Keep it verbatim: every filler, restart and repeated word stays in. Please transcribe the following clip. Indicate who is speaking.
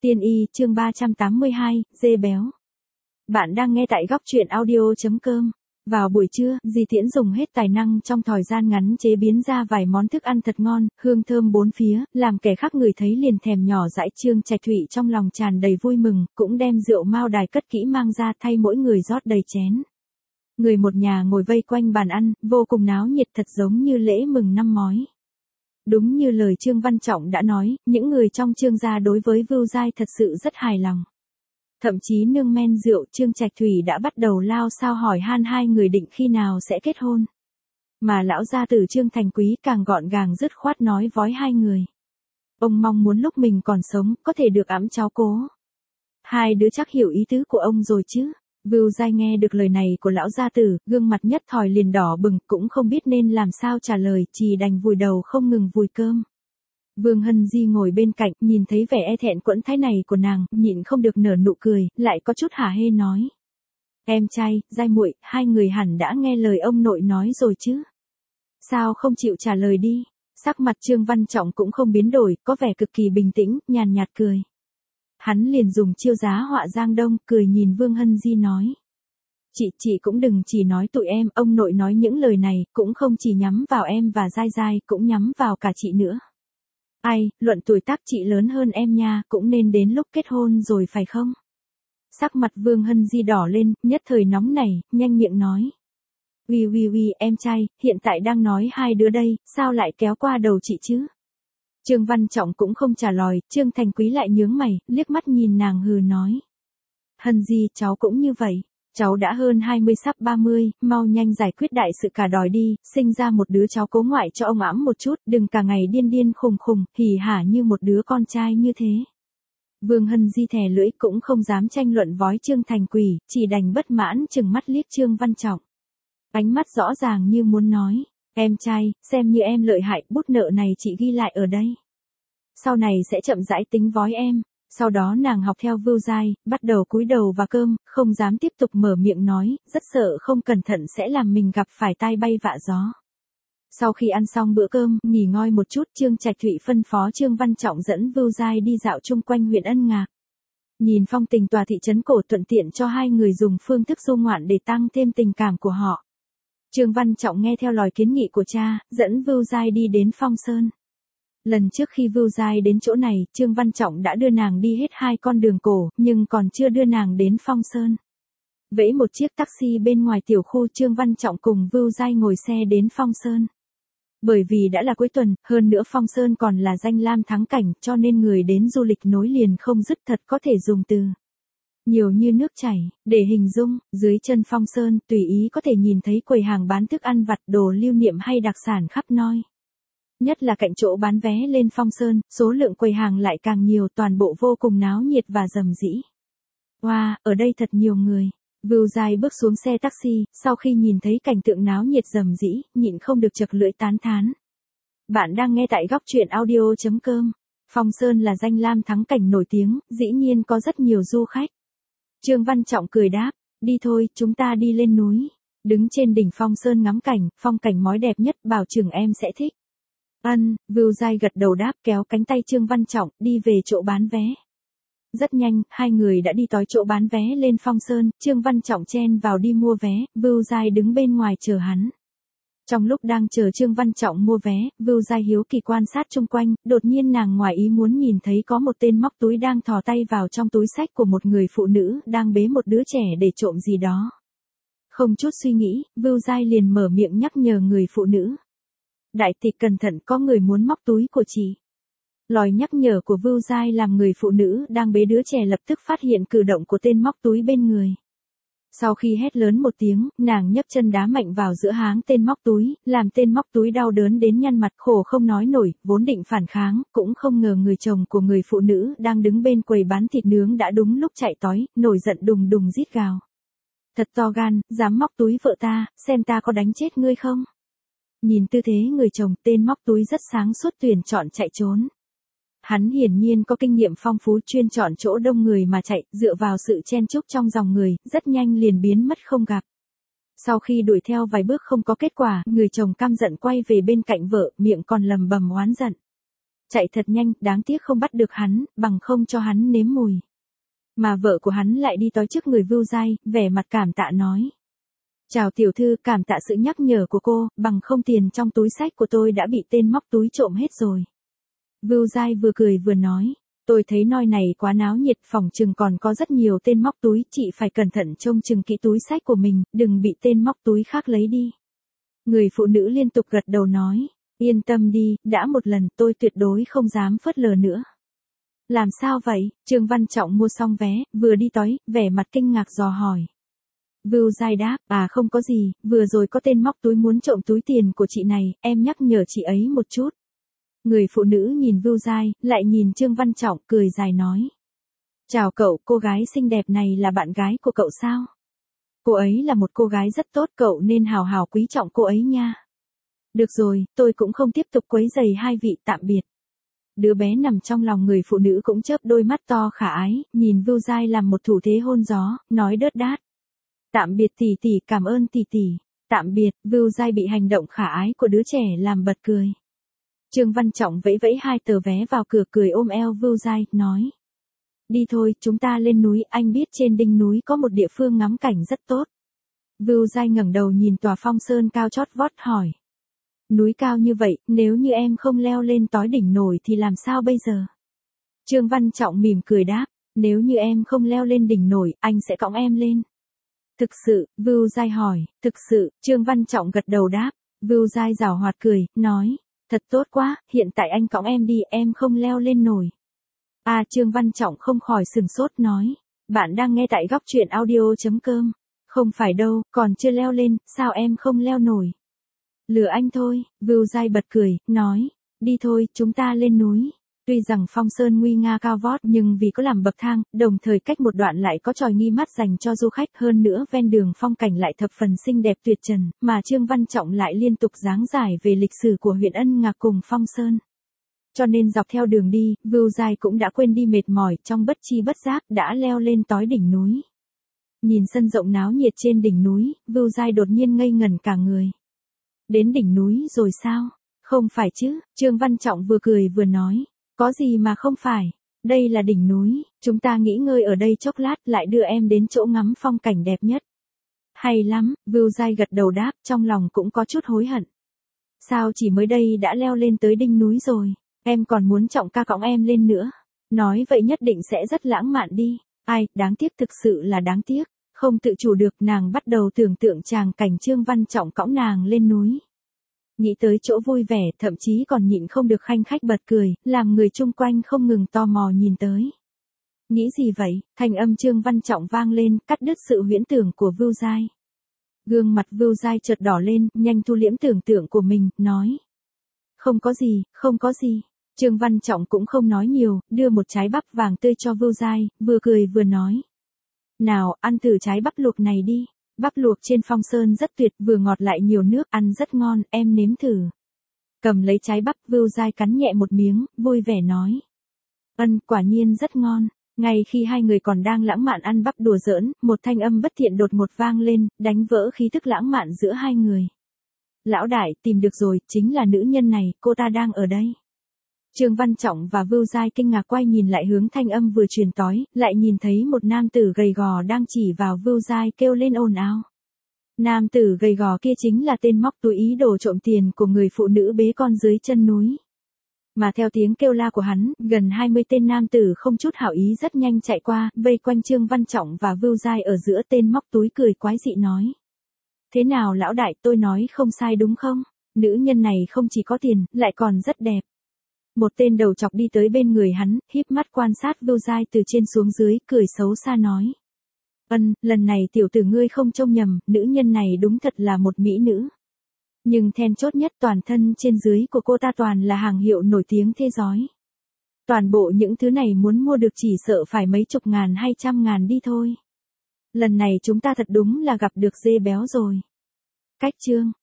Speaker 1: Tiên y chương ba trăm tám mươi hai, dê béo. Bạn đang nghe tại góc truyện audio.com. Vào buổi trưa, Di Tiễn dùng hết tài năng trong thời gian ngắn chế biến ra vài món thức ăn thật ngon, hương thơm bốn phía, làm kẻ khác người thấy liền thèm nhỏ dãi. Trương Trạch Thụy trong lòng tràn đầy vui mừng, cũng đem rượu mao đài cất kỹ mang ra thay mỗi người rót đầy chén. Người một nhà ngồi vây quanh bàn ăn, vô cùng náo nhiệt thật giống như lễ mừng năm mói. Đúng như lời Trương Văn Trọng đã nói, những người trong Trương gia đối với Vưu Giai thật sự rất hài lòng. Thậm chí nương men rượu, Trương Trạch Thủy đã bắt đầu lao sao hỏi han hai người định khi nào sẽ kết hôn. Mà lão gia tử Trương Thành Quý càng gọn gàng dứt khoát nói vói hai người. Ông mong muốn lúc mình còn sống, có thể được ẵm cháu cố. Hai đứa chắc hiểu ý tứ của ông rồi chứ. Vưu Giai nghe được lời này của lão gia tử, gương mặt nhất thời liền đỏ bừng, cũng không biết nên làm sao trả lời, chỉ đành vùi đầu không ngừng vùi cơm. Vương Hân Di ngồi bên cạnh, nhìn thấy vẻ e thẹn quẫn thái này của nàng, nhịn không được nở nụ cười, lại có chút hả hê nói: "Em trai, Giai muội, hai người hẳn đã nghe lời ông nội nói rồi chứ? Sao không chịu trả lời đi?" Sắc mặt Trương Văn Trọng cũng không biến đổi, có vẻ cực kỳ bình tĩnh, nhàn nhạt cười. Hắn liền dùng chiêu giá họa Giang Đông, cười nhìn Vương Hân Di nói: "Chị, chị cũng đừng chỉ nói tụi em, ông nội nói những lời này, cũng không chỉ nhắm vào em và Giai Giai, cũng nhắm vào cả chị nữa. Ai, luận tuổi tác chị lớn hơn em nha, cũng nên đến lúc kết hôn rồi phải không?" Sắc mặt Vương Hân Di đỏ lên, nhất thời nóng nảy, nhanh miệng nói: "Uy uy uy, em trai, hiện tại đang nói hai đứa đây, sao lại kéo qua đầu chị chứ?" Trương Văn Trọng cũng không trả lời, Trương Thành Quý lại nhướng mày, liếc mắt nhìn nàng hừ nói: "Hân Di, cháu cũng như vậy. Cháu đã hơn hai mươi sắp ba mươi, mau nhanh giải quyết đại sự cả đòi đi, sinh ra một đứa cháu cố ngoại cho ông ẵm một chút, đừng cả ngày điên điên khùng khùng, hỉ hả như một đứa con trai như thế." Vương Hân Di thè lưỡi cũng không dám tranh luận vói Trương Thành Quỷ, chỉ đành bất mãn chừng mắt liếc Trương Văn Trọng. Ánh mắt rõ ràng như muốn nói: "Em trai, xem như em lợi hại, bút nợ này chị ghi lại ở đây. Sau này sẽ chậm rãi tính vói em." Sau đó nàng học theo Vưu Giai, bắt đầu cúi đầu vào cơm, không dám tiếp tục mở miệng nói, rất sợ không cẩn thận sẽ làm mình gặp phải tai bay vạ gió. Sau khi ăn xong bữa cơm, nghỉ ngơi một chút, Trương Trạch Thụy phân phó Trương Văn Trọng dẫn Vưu Giai đi dạo chung quanh huyện Ân Ngạc. Nhìn phong tình tòa thị trấn cổ, thuận tiện cho hai người dùng phương thức du ngoạn để tăng thêm tình cảm của họ. Trương Văn Trọng nghe theo lời kiến nghị của cha, dẫn Vưu Giai đi đến Phong Sơn. Lần trước khi Vưu Giai đến chỗ này, Trương Văn Trọng đã đưa nàng đi hết hai con đường cổ, nhưng còn chưa đưa nàng đến Phong Sơn. Vẫy một chiếc taxi bên ngoài tiểu khu, Trương Văn Trọng cùng Vưu Giai ngồi xe đến Phong Sơn. Bởi vì đã là cuối tuần, hơn nữa Phong Sơn còn là danh lam thắng cảnh, cho nên người đến du lịch nối liền không dứt, thật có thể dùng từ nhiều như nước chảy để hình dung. Dưới chân Phong Sơn, tùy ý có thể nhìn thấy quầy hàng bán thức ăn vặt, đồ lưu niệm hay đặc sản khắp nơi. Nhất là cạnh chỗ bán vé lên Phong Sơn, số lượng quầy hàng lại càng nhiều, toàn bộ vô cùng náo nhiệt và rầm rĩ. Wow, ở đây thật nhiều người. Vưu Giai bước xuống xe taxi, sau khi nhìn thấy cảnh tượng náo nhiệt rầm rĩ, nhịn không được chật lưỡi tán thán. Bạn đang nghe tại góc truyện audio.com. Phong Sơn là danh lam thắng cảnh nổi tiếng, dĩ nhiên có rất nhiều du khách. Trương Văn Trọng cười đáp: "Đi thôi, chúng ta đi lên núi. Đứng trên đỉnh Phong Sơn ngắm cảnh, phong cảnh mói đẹp nhất, bảo chừng em sẽ thích." Ân, Vưu Giai gật đầu đáp, kéo cánh tay Trương Văn Trọng, đi về chỗ bán vé. Rất nhanh, hai người đã đi tới chỗ bán vé lên Phong Sơn, Trương Văn Trọng chen vào đi mua vé, Vưu Giai đứng bên ngoài chờ hắn. Trong lúc đang chờ Trương Văn Trọng mua vé, Vưu Giai hiếu kỳ quan sát chung quanh, đột nhiên nàng ngoài ý muốn nhìn thấy có một tên móc túi đang thò tay vào trong túi xách của một người phụ nữ, đang bế một đứa trẻ để trộm gì đó. Không chút suy nghĩ, Vưu Giai liền mở miệng nhắc nhở người phụ nữ: "Đại tỷ cẩn thận, có người muốn móc túi của chị." Lời nhắc nhở của Vưu Giai làm người phụ nữ đang bế đứa trẻ lập tức phát hiện cử động của tên móc túi bên người. Sau khi hét lớn một tiếng, nàng nhấc chân đá mạnh vào giữa háng tên móc túi, làm tên móc túi đau đớn đến nhăn mặt, khổ không nói nổi, vốn định phản kháng, cũng không ngờ người chồng của người phụ nữ đang đứng bên quầy bán thịt nướng đã đúng lúc chạy tới, nổi giận đùng đùng rít gào: "Thật to gan, dám móc túi vợ ta, xem ta có đánh chết ngươi không?" Nhìn tư thế người chồng, tên móc túi rất sáng suốt tuyển chọn chạy trốn. Hắn hiển nhiên có kinh nghiệm phong phú, chuyên chọn chỗ đông người mà chạy, dựa vào sự chen chúc trong dòng người, rất nhanh liền biến mất không gặp. Sau khi đuổi theo vài bước không có kết quả, người chồng căm giận quay về bên cạnh vợ, miệng còn lầm bầm oán giận: chạy thật nhanh, đáng tiếc không bắt được hắn, bằng không cho hắn nếm mùi. Mà vợ của hắn lại đi tới trước người Vưu Giai, vẻ mặt cảm tạ nói. Chào tiểu thư, cảm tạ sự nhắc nhở của cô, bằng không tiền trong túi xách của tôi đã bị tên móc túi trộm hết rồi. Vưu Giai vừa cười vừa nói. Tôi thấy nơi này quá náo nhiệt, phòng chừng còn có rất nhiều tên móc túi, chị phải cẩn thận trông chừng kỹ túi xách của mình, đừng bị tên móc túi khác lấy đi. Người phụ nữ liên tục gật đầu nói. Yên tâm đi, đã một lần tôi tuyệt đối không dám phớt lờ nữa. Làm sao vậy? Trương Văn Trọng mua xong vé, vừa đi tới, vẻ mặt kinh ngạc dò hỏi. Vưu Giai đáp, à không có gì, vừa rồi có tên móc túi muốn trộm túi tiền của chị này, em nhắc nhở chị ấy một chút. Người phụ nữ nhìn Vưu Giai, lại nhìn Trương Văn Trọng, cười dài nói. Chào cậu, cô gái xinh đẹp này là bạn gái của cậu sao? Cô ấy là một cô gái rất tốt, cậu nên hào hào quý trọng cô ấy nha. Được rồi, tôi cũng không tiếp tục quấy rầy hai vị, tạm biệt. Đứa bé nằm trong lòng người phụ nữ cũng chớp đôi mắt to khả ái, nhìn Vưu Giai làm một thủ thế hôn gió, nói đớt đát. Tạm biệt tỷ tỷ, cảm ơn tỷ tỷ. Tạm biệt, Vưu Giai bị hành động khả ái của đứa trẻ làm bật cười. Trương Văn Trọng vẫy vẫy hai tờ vé vào cửa, cười ôm eo Vưu Giai, nói. Đi thôi, chúng ta lên núi, anh biết trên đỉnh núi có một địa phương ngắm cảnh rất tốt. Vưu Giai ngẩng đầu nhìn tòa phong sơn cao chót vót hỏi. Núi cao như vậy, nếu như em không leo lên tói đỉnh nổi thì làm sao bây giờ? Trương Văn Trọng mỉm cười đáp, nếu như em không leo lên đỉnh nổi, anh sẽ cõng em lên. Thực sự, Vưu Giai hỏi, thực sự, Trương Văn Trọng gật đầu đáp, Vưu Giai giảo hoạt cười, nói, thật tốt quá, hiện tại anh cõng em đi, em không leo lên nổi. À Trương Văn Trọng không khỏi sừng sốt nói, bạn đang nghe tại góc truyện audio.com, không phải đâu, còn chưa leo lên, sao em không leo nổi? Lừa anh thôi, Vưu Giai bật cười, nói, đi thôi, chúng ta lên núi. Tuy rằng phong sơn nguy nga cao vót nhưng vì có làm bậc thang, đồng thời cách một đoạn lại có tròi nghi mắt dành cho du khách, hơn nữa ven đường phong cảnh lại thập phần xinh đẹp tuyệt trần, mà Trương Văn Trọng lại liên tục giảng giải về lịch sử của huyện Ân Ngạc cùng phong sơn. Cho nên dọc theo đường đi, Vưu Giai cũng đã quên đi mệt mỏi, trong bất chi bất giác đã leo lên tói đỉnh núi. Nhìn sân rộng náo nhiệt trên đỉnh núi, Vưu Giai đột nhiên ngây ngẩn cả người. Đến đỉnh núi rồi sao? Không phải chứ, Trương Văn Trọng vừa cười vừa nói. Có gì mà không phải, đây là đỉnh núi, chúng ta nghỉ ngơi ở đây chốc lát lại đưa em đến chỗ ngắm phong cảnh đẹp nhất. Hay lắm, Vưu Giai gật đầu đáp, trong lòng cũng có chút hối hận. Sao chỉ mới đây đã leo lên tới đỉnh núi rồi, em còn muốn Trọng ca cõng em lên nữa. Nói vậy nhất định sẽ rất lãng mạn đi, ai, đáng tiếc thực sự là đáng tiếc, không tự chủ được nàng bắt đầu tưởng tượng tràng cảnh Trương Văn Trọng cõng nàng lên núi. Nghĩ tới chỗ vui vẻ, thậm chí còn nhịn không được khanh khách bật cười, làm người chung quanh không ngừng tò mò nhìn tới. Nghĩ gì vậy? Thanh âm Trương Văn Trọng vang lên, cắt đứt sự huyễn tưởng của Vưu Giai. Gương mặt Vưu Giai chợt đỏ lên, nhanh thu liễm tưởng tượng của mình, nói. Không có gì, không có gì. Trương Văn Trọng cũng không nói nhiều, đưa một trái bắp vàng tươi cho Vưu Giai, vừa cười vừa nói. Nào, ăn thử trái bắp luộc này đi. Bắp luộc trên phong sơn rất tuyệt, vừa ngọt lại nhiều nước, ăn rất ngon, em nếm thử. Cầm lấy trái bắp, Vưu Giai cắn nhẹ một miếng, vui vẻ nói. Ân, quả nhiên rất ngon. Ngay khi hai người còn đang lãng mạn ăn bắp đùa giỡn, một thanh âm bất thiện đột ngột vang lên, đánh vỡ khí tức lãng mạn giữa hai người. Lão đại, tìm được rồi, chính là nữ nhân này, cô ta đang ở đây. Trương Văn Trọng và Vưu Giai kinh ngạc quay nhìn lại hướng thanh âm vừa truyền tới, lại nhìn thấy một nam tử gầy gò đang chỉ vào Vưu Giai kêu lên ồn ào. Nam tử gầy gò kia chính là tên móc túi ý đồ trộm tiền của người phụ nữ bế con dưới chân núi. Mà theo tiếng kêu la của hắn, gần hai mươi tên nam tử không chút hảo ý rất nhanh chạy qua, vây quanh Trương Văn Trọng và Vưu Giai ở giữa. Tên móc túi cười quái dị nói. Thế nào lão đại, tôi nói không sai đúng không? Nữ nhân này không chỉ có tiền, lại còn rất đẹp. Một tên đầu chọc đi tới bên người hắn, híp mắt quan sát Vưu Giai từ trên xuống dưới, cười xấu xa nói. Ân, lần này tiểu tử ngươi không trông nhầm, nữ nhân này đúng thật là một mỹ nữ. Nhưng then chốt nhất, toàn thân trên dưới của cô ta toàn là hàng hiệu nổi tiếng thế giói. Toàn bộ những thứ này muốn mua được chỉ sợ phải mấy chục ngàn hay trăm ngàn đi thôi. Lần này chúng ta thật đúng là gặp được dê béo rồi. Cách chương